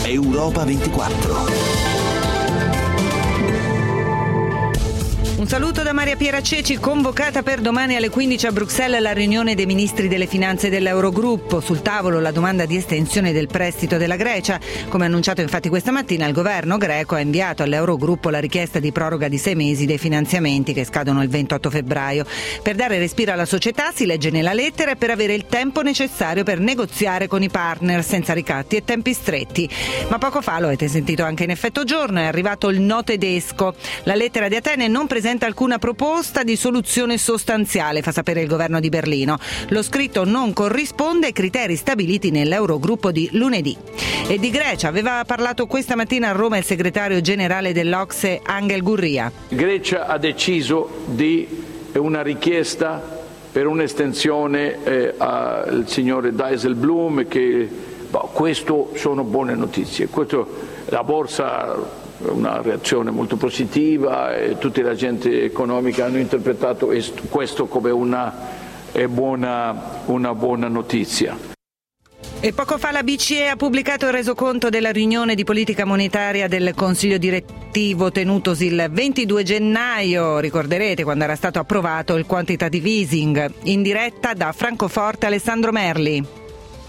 Europa 24. Un saluto da Maria Piera Ceci. Convocata per domani alle 15 a Bruxelles la riunione dei ministri delle finanze dell'Eurogruppo. Sul tavolo la domanda di estensione del prestito della Grecia. Come annunciato infatti questa mattina, il governo greco ha inviato all'Eurogruppo la richiesta di proroga di 6 mesi dei finanziamenti che scadono il 28 febbraio. Per dare respiro alla società, si legge nella lettera, per avere il tempo necessario per negoziare con i partner senza ricatti e tempi stretti. Ma poco fa, lo avete sentito anche in effetto giorno, è arrivato il no tedesco. La lettera di Atene non presenta alcuna proposta di soluzione sostanziale, fa sapere il governo di Berlino. Lo scritto non corrisponde ai criteri stabiliti nell'Eurogruppo di lunedì. E di Grecia aveva parlato questa mattina a Roma il segretario generale dell'Ocse Angel Gurria. Grecia ha deciso di una richiesta per un'estensione al signore Dijsselbloem, che questo sono buone notizie. La borsa una reazione molto positiva e tutti gli agenti economici hanno interpretato questo come una buona notizia. E poco fa la BCE ha pubblicato il resoconto della riunione di politica monetaria del Consiglio direttivo tenutosi il 22 gennaio, ricorderete, quando era stato approvato il quantitative easing. In diretta da Francoforte Alessandro Merli.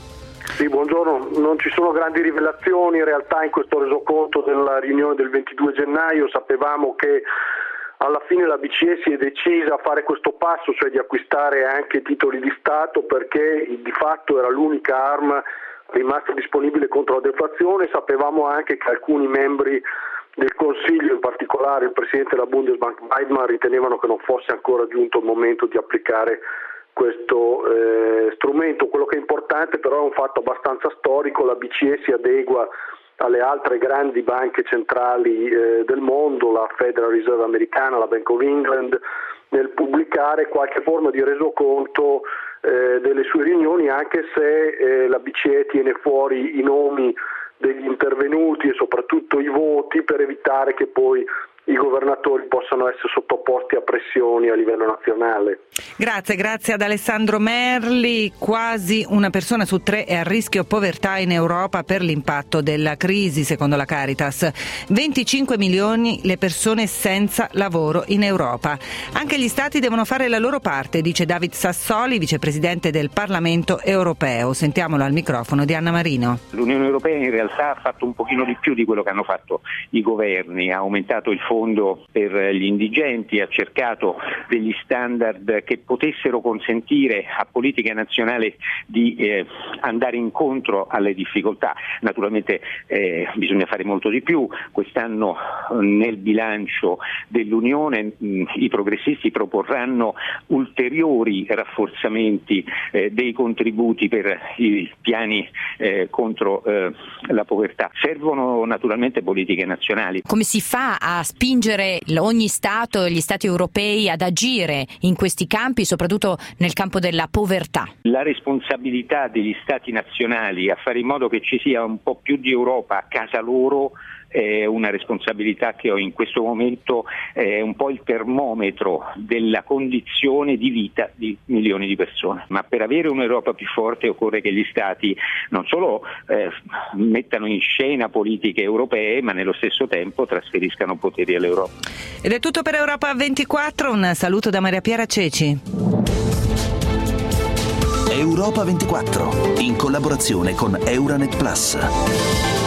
Sì, buongiorno. Non ci sono grandi rivelazioni in realtà in questo resoconto della riunione del 22 gennaio. Sapevamo che alla fine la BCE si è decisa a fare questo passo, cioè di acquistare anche titoli di Stato, perché di fatto era l'unica arma rimasta disponibile contro la deflazione. Sapevamo anche che alcuni membri del Consiglio, in particolare il Presidente della Bundesbank Weidmann, ritenevano che non fosse ancora giunto il momento di applicare questo strumento. Quello che è importante però è un fatto abbastanza storico: la BCE si adegua alle altre grandi banche centrali del mondo, la Federal Reserve americana, la Bank of England, nel pubblicare qualche forma di resoconto delle sue riunioni, anche se la BCE tiene fuori i nomi degli intervenuti e soprattutto i voti, per evitare che poi i governatori possano essere sottoposti a pressioni a livello nazionale. Grazie ad Alessandro Merli. Quasi una persona su 3 è a rischio povertà in Europa per l'impatto della crisi, secondo la Caritas. 25 milioni le persone senza lavoro in Europa. Anche gli Stati devono fare la loro parte, dice David Sassoli, vicepresidente del Parlamento europeo. Sentiamolo al microfono di Anna Marino. L'Unione Europea in realtà ha fatto un pochino di più di quello che hanno fatto i governi, ha aumentato il fondo per gli indigenti, ha cercato degli standard che potessero consentire a politiche nazionali di andare incontro alle difficoltà. Naturalmente bisogna fare molto di più. Quest'anno nel bilancio dell'Unione i progressisti proporranno ulteriori rafforzamenti dei contributi per i piani contro la povertà. Servono naturalmente politiche nazionali. Come si fa a spingere ogni Stato e gli Stati europei ad agire in questi campi, soprattutto nel campo della povertà? La responsabilità degli Stati nazionali a fare in modo che ci sia un po' più di Europa a casa loro è una responsabilità che ho in questo momento, è un po' il termometro della condizione di vita di milioni di persone. Ma per avere un'Europa più forte occorre che gli Stati non solo mettano in scena politiche europee, ma nello stesso tempo trasferiscano poteri all'Europa. Ed è tutto per Europa 24, un saluto da Maria Piera Ceci. Europa 24, in collaborazione con Euranet Plus.